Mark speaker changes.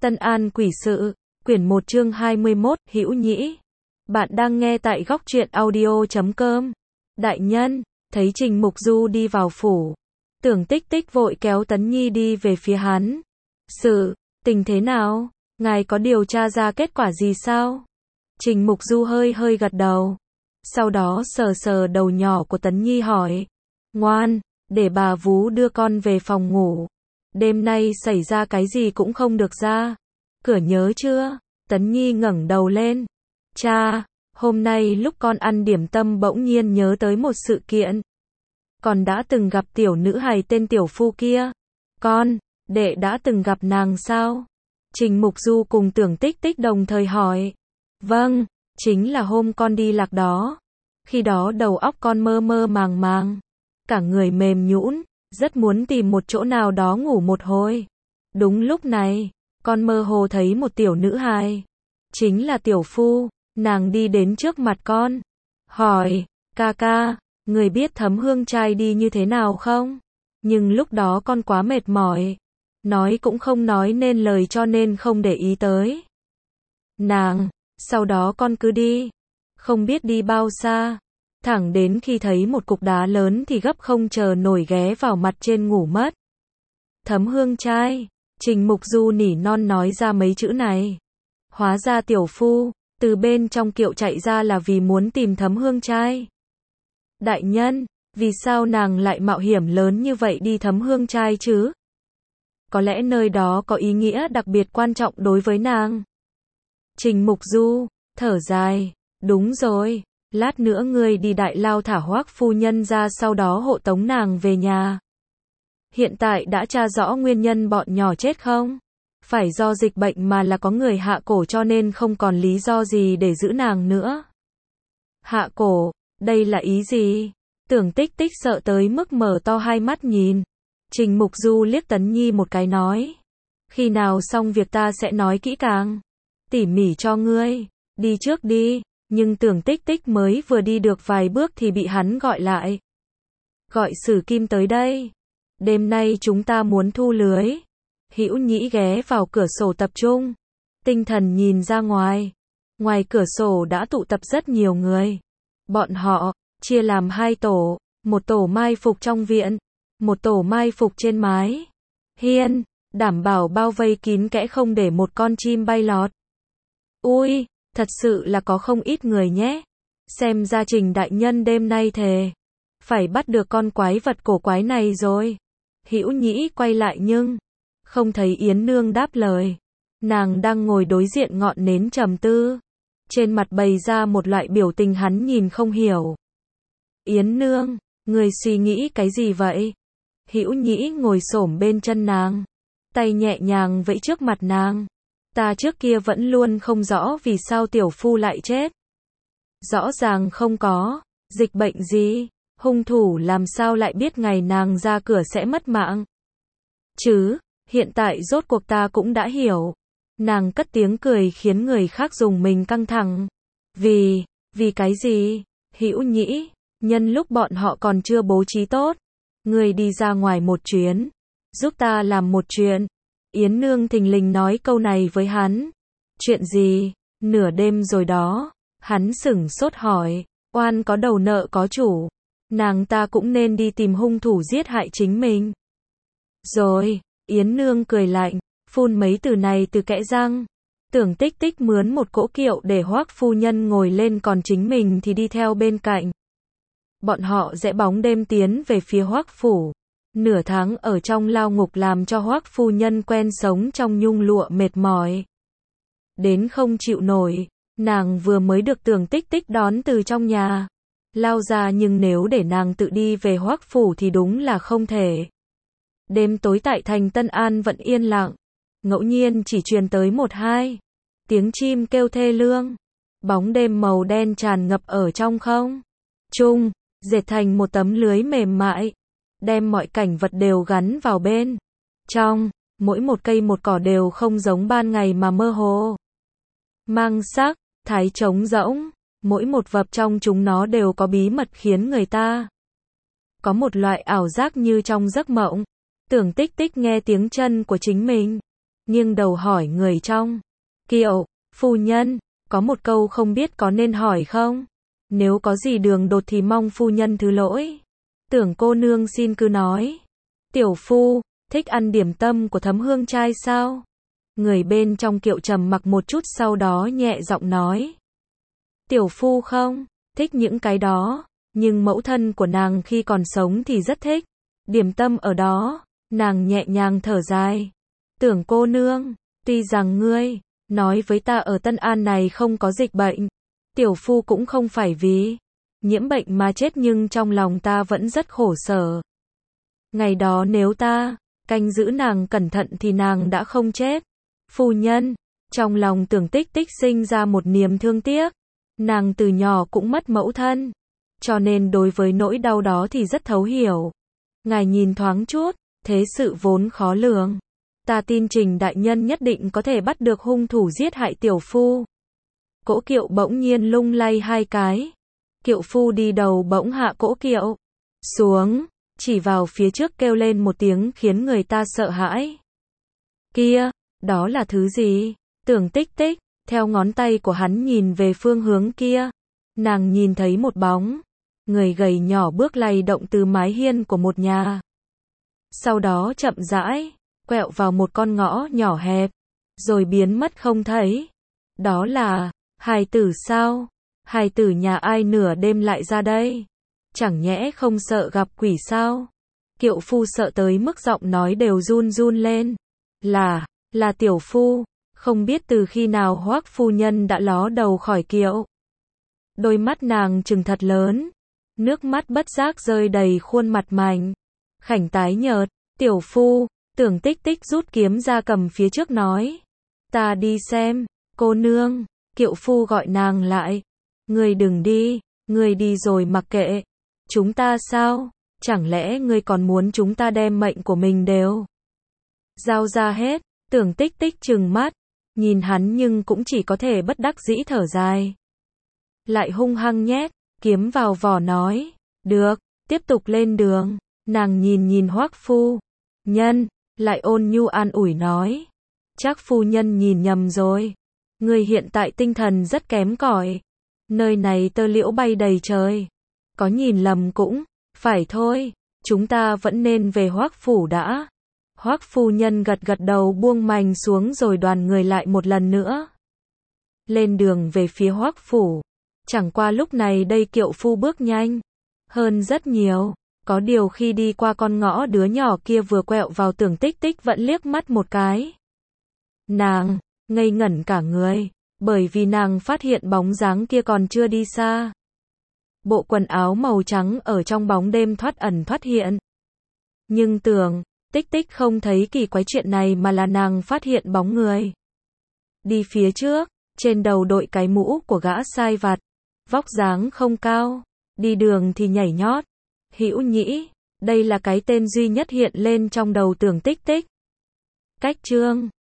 Speaker 1: Tân An Quỷ Sự, quyển 1 chương 21, Hữu Nhĩ. Bạn đang nghe tại góc truyện audio.com. Đại nhân, thấy Trình Mục Du đi vào phủ. Tưởng Tích Tích vội kéo Tấn Nhi đi về phía hắn. Sự, tình thế nào? Ngài có điều tra ra kết quả gì sao? Trình Mục Du hơi hơi gật đầu. Sau đó sờ sờ đầu nhỏ của Tấn Nhi hỏi. Ngoan, để bà vú đưa con về phòng ngủ. Đêm nay xảy ra cái gì cũng không được ra. Cửa nhớ chưa? Tấn Nhi ngẩng đầu lên. Cha, hôm nay lúc con ăn điểm tâm bỗng nhiên nhớ tới một sự kiện. Con đã từng gặp tiểu nữ hài tên Tiểu Phu kia. Con, đệ đã từng gặp nàng sao? Trình Mục Du cùng Tưởng Tích Tích đồng thời hỏi. Vâng, chính là hôm con đi lạc đó. Khi đó đầu óc con mơ mơ màng màng. Cả người mềm nhũn, rất muốn tìm một chỗ nào đó ngủ một hồi. Đúng lúc này, con mơ hồ thấy một tiểu nữ hài. Chính là Tiểu Phu, nàng đi đến trước mặt con. Hỏi, ca ca, người biết Thấm Hương trai đi như thế nào không? Nhưng lúc đó con quá mệt mỏi. Nói cũng không nói nên lời cho nên không để ý tới. Nàng, sau đó con cứ đi. Không biết đi bao xa. Thẳng đến khi thấy một cục đá lớn thì gấp không chờ nổi ghé vào mặt trên ngủ mất. Thấm Hương trai, Trình Mục Du nỉ non nói ra mấy chữ này. Hóa ra Tiểu Phu, từ bên trong kiệu chạy ra là vì muốn tìm Thấm Hương trai. Đại nhân, vì sao nàng lại mạo hiểm lớn như vậy đi Thấm Hương trai chứ? Có lẽ nơi đó có ý nghĩa đặc biệt quan trọng đối với nàng. Trình Mục Du, thở dài, đúng rồi. Lát nữa ngươi đi Đại Lao thả Hoắc phu nhân ra, sau đó hộ tống nàng về nhà. Hiện tại đã tra rõ nguyên nhân bọn nhỏ chết không? Phải do dịch bệnh mà là có người hạ cổ cho nên không còn lý do gì để giữ nàng nữa. Hạ cổ, đây là ý gì? Tưởng Tích Tích sợ tới mức mở to hai mắt nhìn. Trình Mục Du liếc Tấn Nhi một cái nói. Khi nào xong việc ta sẽ nói kỹ càng, tỉ mỉ cho ngươi, đi trước đi. Nhưng Tưởng Tích Tích mới vừa đi được vài bước thì bị hắn gọi lại. Gọi Sử Kim tới đây. Đêm nay chúng ta muốn thu lưới. Hữu Nhĩ ghé vào cửa sổ tập trung. Tinh thần nhìn ra ngoài. Ngoài cửa sổ đã tụ tập rất nhiều người. Bọn họ chia làm hai tổ. Một tổ mai phục trong viện. Một tổ mai phục trên mái hiên. Đảm bảo bao vây kín kẽ không để một con chim bay lọt. Ui! Thật sự là có không ít người nhé. Xem ra Trình đại nhân đêm nay thề phải bắt được con quái vật cổ quái này rồi. Hữu Nhĩ quay lại nhưng không thấy Yến Nương đáp lời. Nàng đang ngồi đối diện ngọn nến trầm tư. Trên mặt bày ra một loại biểu tình hắn nhìn không hiểu. Yến Nương, người suy nghĩ cái gì vậy? Hữu Nhĩ ngồi xổm bên chân nàng, tay nhẹ nhàng vẫy trước mặt nàng. Ta trước kia vẫn luôn không rõ vì sao Tiểu Phu lại chết. Rõ ràng không có dịch bệnh gì, hung thủ làm sao lại biết ngày nàng ra cửa sẽ mất mạng. Chứ, hiện tại rốt cuộc ta cũng đã hiểu. Nàng cất tiếng cười khiến người khác dùng mình căng thẳng. Vì cái gì? Hữu Nhĩ, nhân lúc bọn họ còn chưa bố trí tốt, người đi ra ngoài một chuyến, giúp ta làm một chuyện. Yến Nương thình lình nói câu này với hắn. Chuyện gì? Nửa đêm rồi đó. Hắn sửng sốt hỏi. Oan có đầu nợ có chủ. Nàng ta cũng nên đi tìm hung thủ giết hại chính mình. Rồi, Yến Nương cười lạnh, phun mấy từ này từ kẽ răng. Tưởng Tích Tích mướn một cỗ kiệu để Hoắc phu nhân ngồi lên, còn chính mình thì đi theo bên cạnh. Bọn họ rẽ bóng đêm tiến về phía Hoắc phủ. Nửa tháng ở trong lao ngục làm cho Hoắc phu nhân quen sống trong nhung lụa mệt mỏi. Đến không chịu nổi, nàng vừa mới được Tưởng Tích Tích đón từ trong nhà lao ra, nhưng nếu để nàng tự đi về Hoắc phủ thì đúng là không thể. Đêm tối tại thành Tân An vẫn yên lặng, ngẫu nhiên chỉ truyền tới một hai tiếng chim kêu thê lương. Bóng đêm màu đen tràn ngập ở trong không trung, dệt thành một tấm lưới mềm mại, đem mọi cảnh vật đều gắn vào bên trong. Mỗi một cây một cỏ đều không giống ban ngày mà mơ hồ, mang sắc thái trống rỗng. Mỗi một vật trong chúng nó đều có bí mật khiến người ta có một loại ảo giác như trong giấc mộng. Tưởng Tích Tích nghe tiếng chân của chính mình nghiêng đầu hỏi người trong. Kiệu, phu nhân, có một câu không biết có nên hỏi không? Nếu có gì đường đột thì mong phu nhân thứ lỗi. Tưởng cô nương xin cứ nói. Tiểu phu, thích ăn điểm tâm của Thấm Hương trai sao? Người bên trong kiệu trầm mặc một chút sau đó nhẹ giọng nói. Tiểu phu không, thích những cái đó, nhưng mẫu thân của nàng khi còn sống thì rất thích. Điểm tâm ở đó, nàng nhẹ nhàng thở dài. Tưởng cô nương, tuy rằng ngươi nói với ta ở Tân An này không có dịch bệnh, tiểu phu cũng không phải vì nhiễm bệnh mà chết, nhưng trong lòng ta vẫn rất khổ sở. Ngày đó nếu ta canh giữ nàng cẩn thận thì nàng đã không chết. Phu nhân, trong lòng Tưởng Tích Tích sinh ra một niềm thương tiếc. Nàng từ nhỏ cũng mất mẫu thân, cho nên đối với nỗi đau đó thì rất thấu hiểu. Ngài nhìn thoáng chút, thế sự vốn khó lường. Ta tin Trình đại nhân nhất định có thể bắt được hung thủ giết hại tiểu phu. Cỗ kiệu bỗng nhiên lung lay hai cái. Kiệu phu đi đầu bỗng hạ cỗ kiệu xuống, chỉ vào phía trước kêu lên một tiếng khiến người ta sợ hãi. Kia, đó là thứ gì? Tưởng Tích Tích theo ngón tay của hắn nhìn về phương hướng kia. Nàng nhìn thấy một bóng người gầy nhỏ bước lay động từ mái hiên của một nhà. Sau đó chậm rãi quẹo vào một con ngõ nhỏ hẹp, rồi biến mất không thấy. Đó là hài tử sao? Hài tử nhà ai nửa đêm lại ra đây? Chẳng nhẽ không sợ gặp quỷ sao? Kiệu phu sợ tới mức giọng nói đều run run lên. Là tiểu phu. Không biết từ khi nào Hoắc phu nhân đã ló đầu khỏi kiệu. Đôi mắt nàng trừng thật lớn, nước mắt bất giác rơi đầy khuôn mặt mảnh khảnh tái nhợt. Tiểu phu, Tưởng Tích Tích rút kiếm ra cầm phía trước nói. Ta đi xem. Cô nương, kiệu phu gọi nàng lại. Ngươi đừng đi, ngươi đi rồi mặc kệ chúng ta sao? Chẳng lẽ ngươi còn muốn chúng ta đem mệnh của mình đều giao ra hết? Tưởng Tích Tích trừng mắt nhìn hắn nhưng cũng chỉ có thể bất đắc dĩ thở dài. Lại hung hăng nhét kiếm vào vỏ nói. Được, tiếp tục lên đường. Nàng nhìn Hoắc phu nhân, lại ôn nhu an ủi nói. Chắc phu nhân nhìn nhầm rồi. Người hiện tại tinh thần rất kém cỏi. Nơi này tơ liễu bay đầy trời. Có nhìn lầm cũng phải thôi. Chúng ta vẫn nên về Hoắc phủ đã. Hoắc phu nhân gật gật đầu buông mành xuống rồi đoàn người lại một lần nữa lên đường về phía Hoắc phủ. Chẳng qua lúc này đây kiệu phu bước nhanh hơn rất nhiều. Có điều khi đi qua con ngõ, đứa nhỏ kia vừa quẹo vào Tưởng Tích Tích vẫn liếc mắt một cái. Nàng ngây ngẩn cả người, bởi vì nàng phát hiện bóng dáng kia còn chưa đi xa. Bộ quần áo màu trắng ở trong bóng đêm thoát ẩn thoát hiện. Nhưng Tưởng Tích Tích không thấy kỳ quái chuyện này mà là nàng phát hiện bóng người đi phía trước, trên đầu đội cái mũ của gã sai vặt, vóc dáng không cao, đi đường thì nhảy nhót. Hữu Nhĩ, đây là cái tên duy nhất hiện lên trong đầu Tưởng Tích Tích. Cách chương